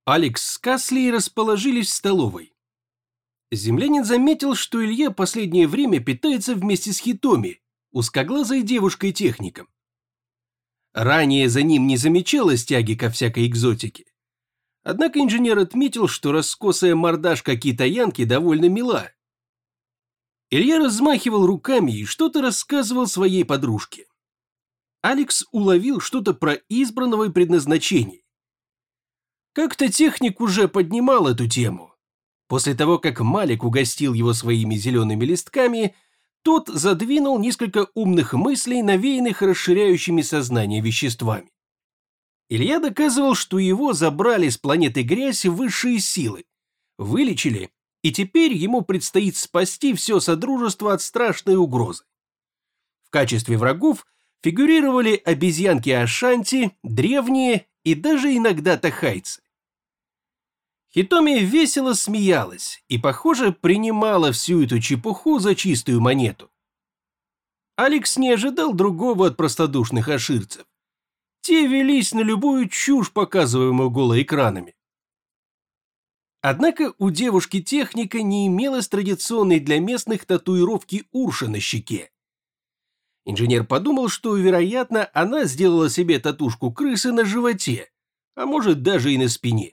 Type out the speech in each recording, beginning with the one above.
Алекс с Касли расположились в столовой. Землянин заметил, что Илья последнее время питается вместе с Хитоми, узкоглазой девушкой-техником. Ранее за ним не замечалось тяги ко всякой экзотике. Однако инженер отметил, что раскосая мордашка китаянки довольно мила. Илья размахивал руками и что-то рассказывал своей подружке. Алекс уловил что-то про избранного и предназначение. Как-то техник уже поднимал эту тему. После того, как Малик угостил его своими зелеными листками, тот задвинул несколько умных мыслей, навеянных расширяющими сознание веществами. Илья доказывал, что его забрали с планеты Грязь высшие силы, вылечили, и теперь ему предстоит спасти все Содружество от страшной угрозы. В качестве врагов фигурировали обезьянки Ашанти, древние и даже иногда тахайцы. Хитоми весело смеялась и, похоже, принимала всю эту чепуху за чистую монету. Алекс не ожидал другого от простодушных аширцев. Те велись на любую чушь, показываемую голоэкранами. Однако у девушки-техника не имелось традиционной для местных татуировки Урша на щеке. Инженер подумал, что, вероятно, она сделала себе татушку крысы на животе, а может даже и на спине.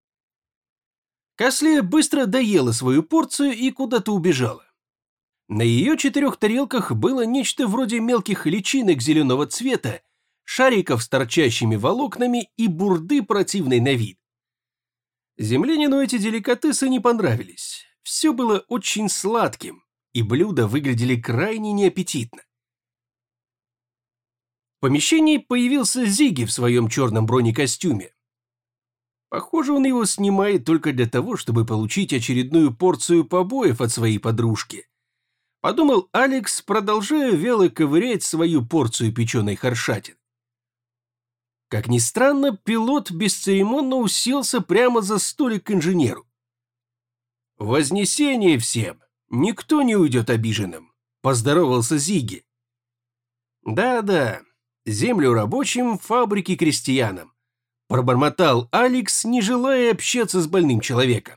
Каслия быстро доела свою порцию и куда-то убежала. На ее 4 тарелках было нечто вроде мелких личинок зеленого цвета, шариков с торчащими волокнами и бурды противной на вид. Землянину эти деликатесы не понравились. Все было очень сладким, и блюда выглядели крайне неаппетитно. В помещении появился Зиги в своем черном бронекостюме. Похоже, он его снимает только для того, чтобы получить очередную порцию побоев от своей подружки. Подумал Алекс, продолжая вяло ковырять свою порцию печеной хоршатины. Как ни странно, пилот бесцеремонно уселся прямо за столик к инженеру. «Вознесение всем! Никто не уйдет обиженным!» – поздоровался Зиги. «Да-да, землю рабочим, фабрики крестьянам», – пробормотал Алекс, не желая общаться с больным человеком.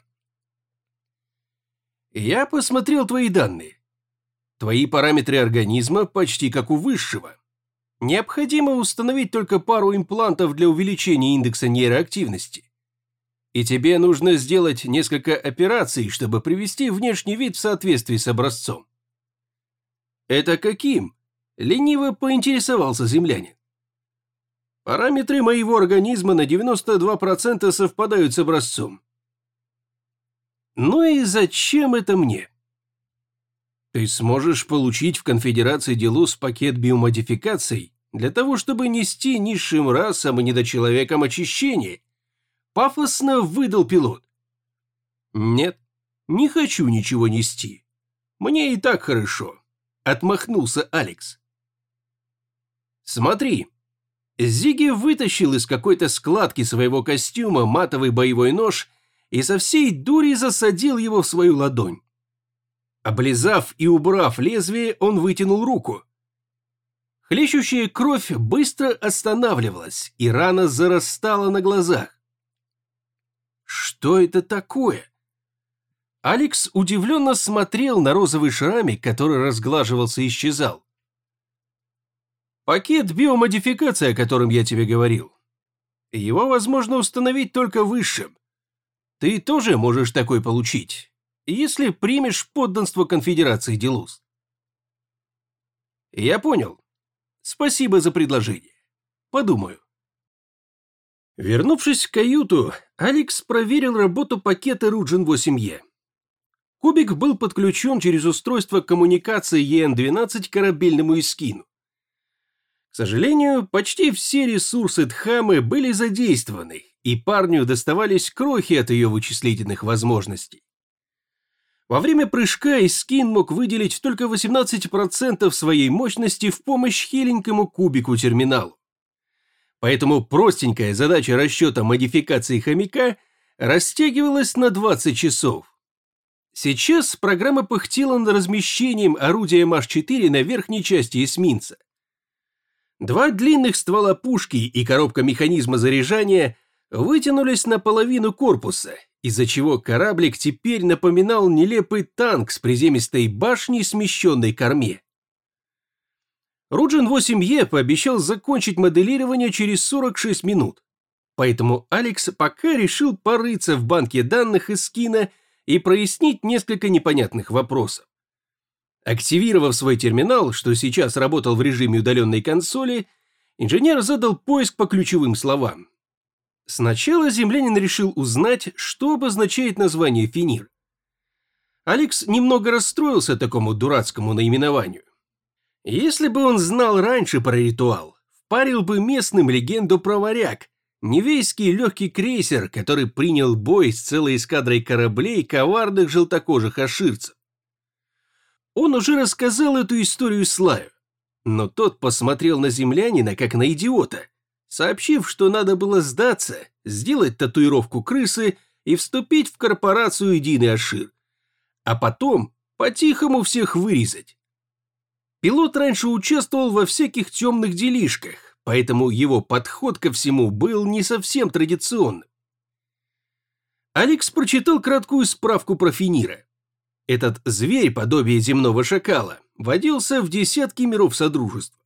«Я посмотрел твои данные. Твои параметры организма почти как у высшего. Необходимо установить только пару имплантов для увеличения индекса нейроактивности. И тебе нужно сделать несколько операций, чтобы привести внешний вид в соответствии с образцом». «Это каким?» – лениво поинтересовался землянин. «Параметры моего организма на 92% совпадают с образцом». «Ну и зачем это мне?» «Ты сможешь получить в Конфедерации Делус пакет биомодификаций для того, чтобы нести низшим расам и недочеловекам очищение», – пафосно выдал пилот. «Нет, не хочу ничего нести. Мне и так хорошо», – отмахнулся Алекс. «Смотри». Зиги вытащил из какой-то складки своего костюма матовый боевой нож и со всей дури засадил его в свою ладонь. Облизав и убрав лезвие, он вытянул руку. Хлещущая кровь быстро останавливалась, и рана зарастала на глазах. Что это такое? Алекс удивленно смотрел на розовый шрамик, который разглаживался и исчезал. «Пакет биомодификации, о котором я тебе говорил. Его возможно установить только высшим. Ты тоже можешь такой получить, если примешь подданство Конфедерации Делус». «Я понял. Спасибо за предложение. Подумаю». Вернувшись в каюту, Алекс проверил работу пакета Руджин-8Е. Кубик был подключен через устройство коммуникации ЕН-12 к корабельному эскину. К сожалению, почти все ресурсы Дхамы были задействованы, и парню доставались крохи от ее вычислительных возможностей. Во время прыжка эскин мог выделить только 18% своей мощности в помощь хиленькому кубику-терминалу. Поэтому простенькая задача расчета модификации хомяка растягивалась на 20 часов. Сейчас программа пыхтела над размещением орудия МАШ-4 на верхней части эсминца. 2 длинных ствола пушки и коробка механизма заряжания вытянулись на половину корпуса, из-за чего кораблик теперь напоминал нелепый танк с приземистой башней, смещенной к корме. Руджин 8Е пообещал закончить моделирование через 46 минут, поэтому Алекс пока решил порыться в банке данных из Скина и прояснить несколько непонятных вопросов. Активировав свой терминал, что сейчас работал в режиме удаленной консоли, инженер задал поиск по ключевым словам. Сначала землянин решил узнать, что обозначает название Фенир. Алекс немного расстроился такому дурацкому наименованию. Если бы он знал раньше про ритуал, впарил бы местным легенду про варяг, невейский легкий крейсер, который принял бой с целой эскадрой кораблей коварных желтокожих аширцев. Он уже рассказал эту историю Слаю, но тот посмотрел на землянина как на идиота, сообщив, что надо было сдаться, сделать татуировку крысы и вступить в корпорацию Единый Ашир, а потом по-тихому всех вырезать. Пилот раньше участвовал во всяких темных делишках, поэтому его подход ко всему был не совсем традиционным. Алекс прочитал краткую справку про Фенира. Этот зверь, подобие земного шакала, водился в десятки миров Содружества.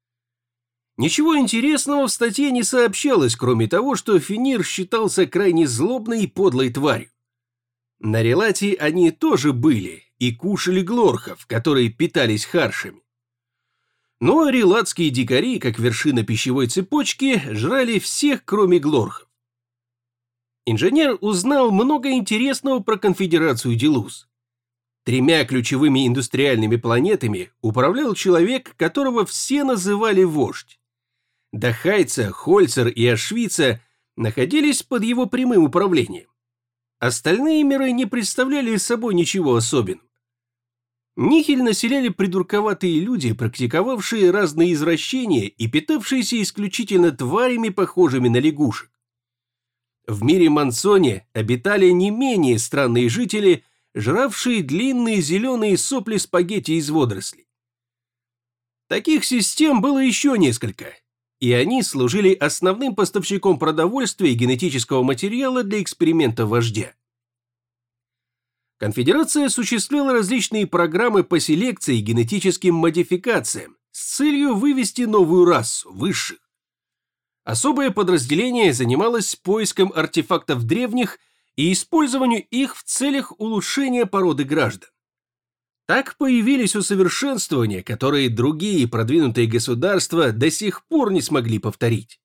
Ничего интересного в статье не сообщалось, кроме того, что Фенир считался крайне злобной и подлой тварью. На Релате они тоже были и кушали глорхов, которые питались харшами. Но релатские дикари, как вершина пищевой цепочки, жрали всех, кроме глорхов. Инженер узнал много интересного про конфедерацию Делуз. 3 ключевыми индустриальными планетами управлял человек, которого все называли вождь. Дахайца, Хольцер и Ашвица находились под его прямым управлением. Остальные миры не представляли собой ничего особенного. Нихель населяли придурковатые люди, практиковавшие разные извращения и питавшиеся исключительно тварями, похожими на лягушек. В мире Мансоне обитали не менее странные жители, жравшие длинные зеленые сопли спагетти из водорослей. Таких систем было еще несколько, и они служили основным поставщиком продовольствия и генетического материала для экспериментов вождя. Конфедерация осуществляла различные программы по селекции и генетическим модификациям с целью вывести новую расу, высших. Особое подразделение занималось поиском артефактов древних и использованию их в целях улучшения породы граждан. Так появились усовершенствования, которые другие продвинутые государства до сих пор не смогли повторить.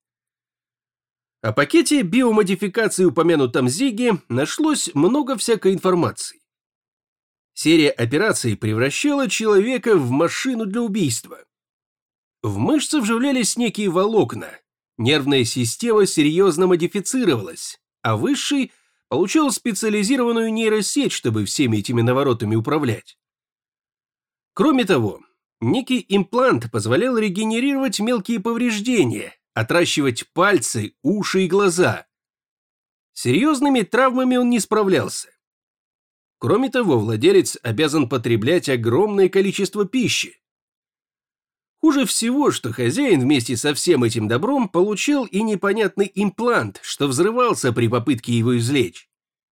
О пакете биомодификации, упомянутом Зиге, нашлось много всякой информации. Серия операций превращала человека в машину для убийства. В мышцы вживлялись некие волокна, нервная система серьезно модифицировалась, а высший получал специализированную нейросеть, чтобы всеми этими наворотами управлять. Кроме того, некий имплант позволял регенерировать мелкие повреждения, отращивать пальцы, уши и глаза. С серьезными травмами он не справлялся. Кроме того, владелец обязан потреблять огромное количество пищи. Хуже всего, что хозяин вместе со всем этим добром получил и непонятный имплант, что взрывался при попытке его извлечь.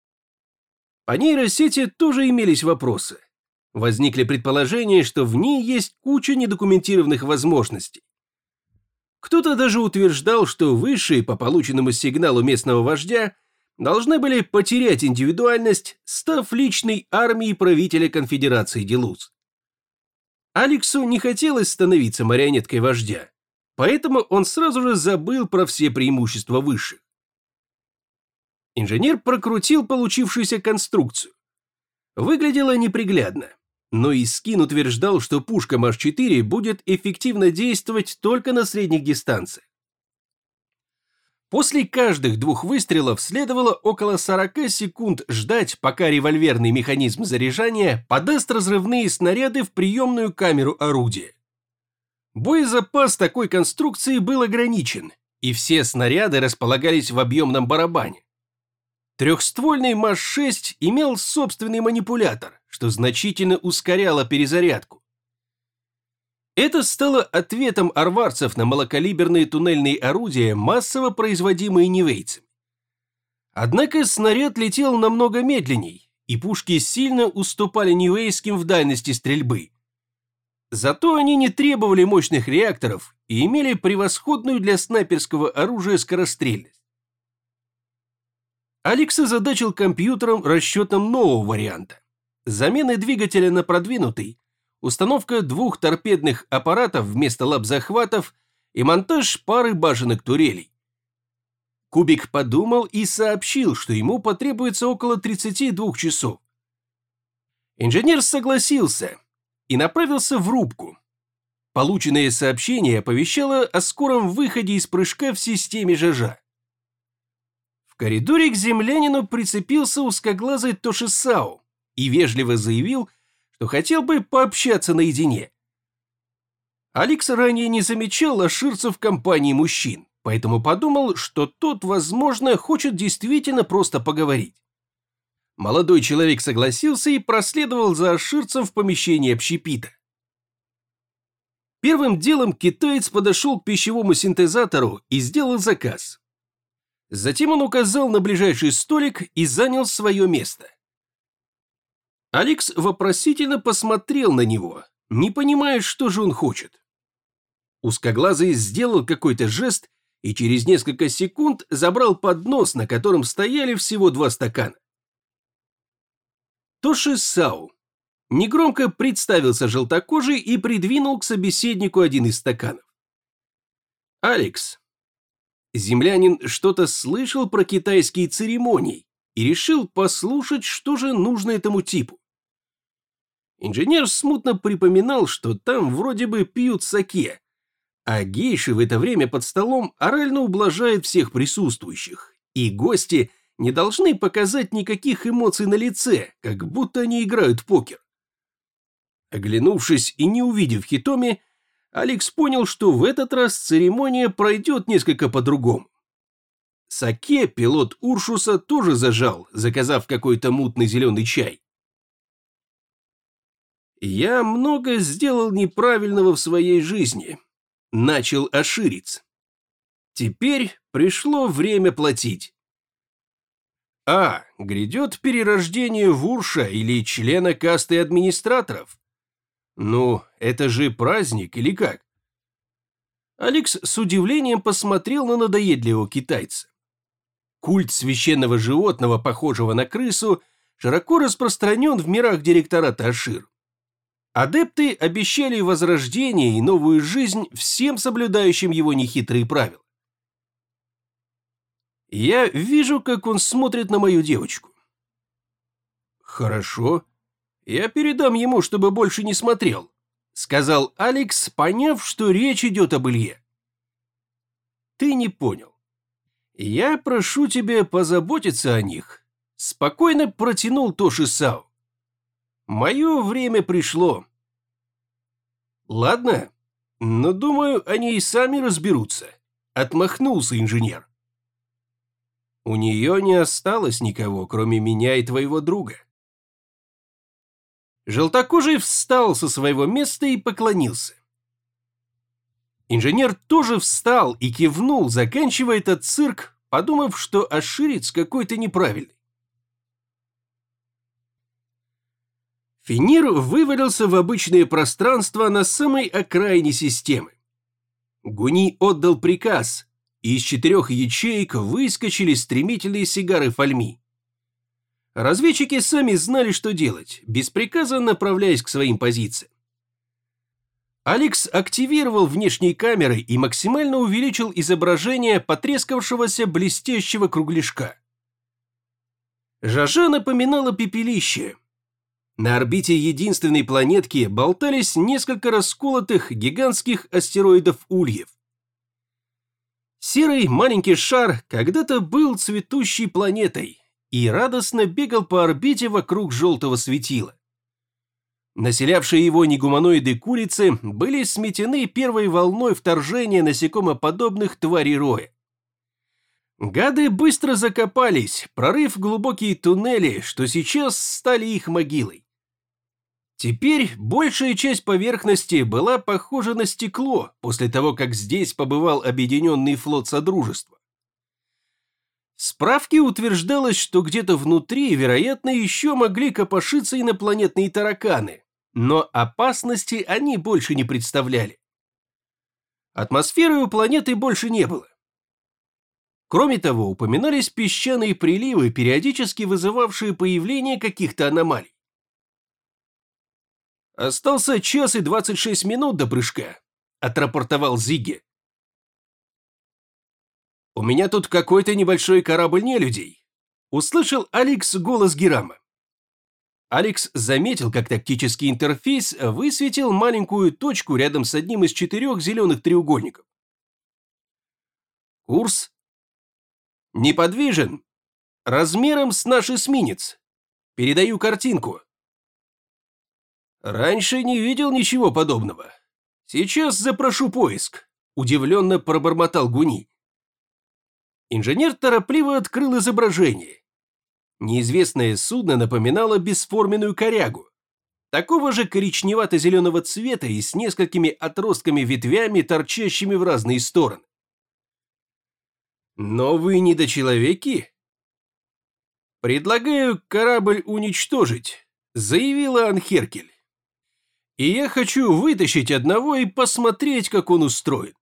По нейросети тоже имелись вопросы. Возникли предположения, что в ней есть куча недокументированных возможностей. Кто-то даже утверждал, что высшие по полученному сигналу местного вождя должны были потерять индивидуальность, став личной армией правителя конфедерации Делуз. Алексу не хотелось становиться марионеткой вождя, поэтому он сразу же забыл про все преимущества высших. Инженер прокрутил получившуюся конструкцию. Выглядело неприглядно, но Искин утверждал, что пушка МАШ-4 будет эффективно действовать только на средних дистанциях. После каждых 2 выстрелов следовало около 40 секунд ждать, пока револьверный механизм заряжания подаст разрывные снаряды в приемную камеру орудия. Боезапас такой конструкции был ограничен, и все снаряды располагались в объемном барабане. Трехствольный МАШ-6 имел собственный манипулятор, что значительно ускоряло перезарядку. Это стало ответом арварцев на малокалиберные туннельные орудия, массово производимые невейцами. Однако снаряд летел намного медленней, и пушки сильно уступали ньюэйским в дальности стрельбы. Зато они не требовали мощных реакторов и имели превосходную для снайперского оружия скорострельность. Алекс озадачил компьютером расчетом нового варианта. Замены двигателя на продвинутый, установка 2 торпедных аппаратов вместо лап-захватов и монтаж пары башенок турелей. Кубик подумал и сообщил, что ему потребуется около 32 часов. Инженер согласился и направился в рубку. Полученное сообщение оповещало о скором выходе из прыжка в системе ЖЖ. В коридоре к землянину прицепился узкоглазый Тошисао и вежливо заявил, что хотел бы пообщаться наедине. Алекс ранее не замечал аширца в компании мужчин, поэтому подумал, что тот, возможно, хочет действительно просто поговорить. Молодой человек согласился и проследовал за аширцем в помещение общепита. Первым делом китаец подошел к пищевому синтезатору и сделал заказ. Затем он указал на ближайший столик и занял свое место. Алекс вопросительно посмотрел на него, не понимая, что же он хочет. Узкоглазый сделал какой-то жест и через несколько секунд забрал поднос, на котором стояли всего 2 стакана. Тошисао негромко представился желтокожий и придвинул к собеседнику один из стаканов. «Алекс». Землянин что-то слышал про китайские церемонии и решил послушать, что же нужно этому типу. Инженер смутно припоминал, что там вроде бы пьют саке, а гейши в это время под столом орально ублажают всех присутствующих, и гости не должны показать никаких эмоций на лице, как будто они играют в покер. Оглянувшись и не увидев Хитоми, Алекс понял, что в этот раз церемония пройдет несколько по-другому. Саке пилот Уршуса тоже зажал, заказав какой-то мутный зеленый чай. «Я много сделал неправильного в своей жизни», — начал аширец. «Теперь пришло время платить». Грядет перерождение в Урша или члена касты администраторов? Ну, это же праздник или как? Алекс с удивлением посмотрел на надоедливого китайца. Культ священного животного, похожего на крысу, широко распространен в мирах директората Ашир. Адепты обещали возрождение и новую жизнь всем соблюдающим его нехитрые правила. Я вижу, как он смотрит на мою девочку. Хорошо, я передам ему, чтобы больше не смотрел, сказал Алекс, поняв, что речь идет об Илье. Ты не понял. Я прошу тебя позаботиться о них, спокойно протянул Тошисао. Мое время пришло. Ладно, но думаю, они и сами разберутся, отмахнулся инженер. У нее не осталось никого, кроме меня и твоего друга. Желтокожий встал со своего места и поклонился. Инженер тоже встал и кивнул, заканчивая этот цирк, подумав, что аширец какой-то неправильный. Финир вывалился в обычное пространство на самой окраине системы. Гуни отдал приказ, и из 4 ячеек выскочили стремительные сигары Фальми. Разведчики сами знали, что делать, без приказа направляясь к своим позициям. Алекс активировал внешние камеры и максимально увеличил изображение потрескавшегося блестящего кругляшка. Жажа напоминала пепелище. На орбите единственной планетки болтались несколько расколотых гигантских астероидов-ульев. Серый маленький шар когда-то был цветущей планетой и радостно бегал по орбите вокруг желтого светила. Населявшие его негуманоиды-курицы были сметены первой волной вторжения насекомоподобных тварей роя. Гады быстро закопались, прорыв глубокие туннели, что сейчас стали их могилой. Теперь большая часть поверхности была похожа на стекло после того, как здесь побывал объединенный флот Содружества. справке утверждалось, что где-то внутри, вероятно, еще могли копошиться инопланетные тараканы, но опасности они больше не представляли. Атмосферы у планеты больше не было. Кроме того, упоминались песчаные приливы, периодически вызывавшие появление каких-то аномалий. «Остался 1 час и 26 минут до прыжка», — отрапортовал Зигги. «У меня тут какой-то небольшой корабль нелюдей», — услышал Алекс голос Герама. Алекс заметил, как тактический интерфейс высветил маленькую точку рядом с одним из 4 зеленых треугольников. «Курс неподвижен, размером с наш эсминец. Передаю картинку». «Раньше не видел ничего подобного. Сейчас запрошу поиск», – удивленно пробормотал Гуни. Инженер торопливо открыл изображение. Неизвестное судно напоминало бесформенную корягу, такого же коричневато-зеленого цвета и с несколькими отростками-ветвями, торчащими в разные стороны. «Новые недочеловеки?» «Предлагаю корабль уничтожить», – заявила Анхеркель. «И я хочу вытащить одного и посмотреть, как он устроен».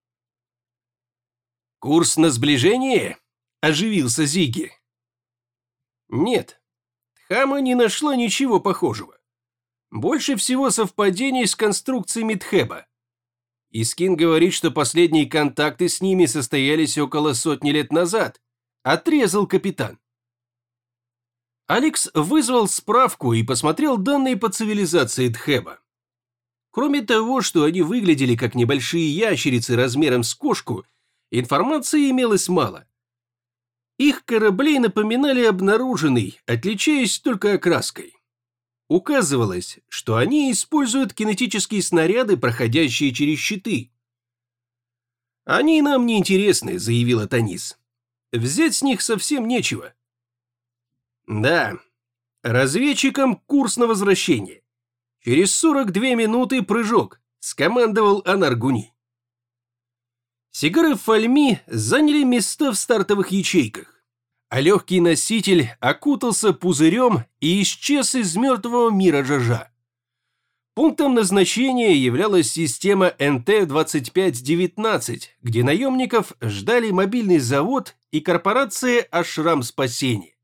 «Курс на сближение?» – оживился Зигги. «Нет, Тхама не нашла ничего похожего. Больше всего совпадений с конструкциями Тхэба. Искин говорит, что последние контакты с ними состоялись около 100 лет назад», – отрезал капитан. Алекс вызвал справку и посмотрел данные по цивилизации Тхэба. Кроме того, что они выглядели как небольшие ящерицы размером с кошку, информации имелось мало. Их корабли напоминали обнаруженный, отличаясь только окраской. Указывалось, что они используют кинетические снаряды, проходящие через щиты. «Они нам не интересны», — заявила Танис. «Взять с них совсем нечего». «Да, разведчикам курс на возвращение. Через 42 минуты прыжок», – скомандовал Анаргуни. Сигары Фальми заняли места в стартовых ячейках, а легкий носитель окутался пузырем и исчез из мертвого мира Жажа. Пунктом назначения являлась система НТ-2519, где наемников ждали мобильный завод и корпорация «Ашрам Спасения».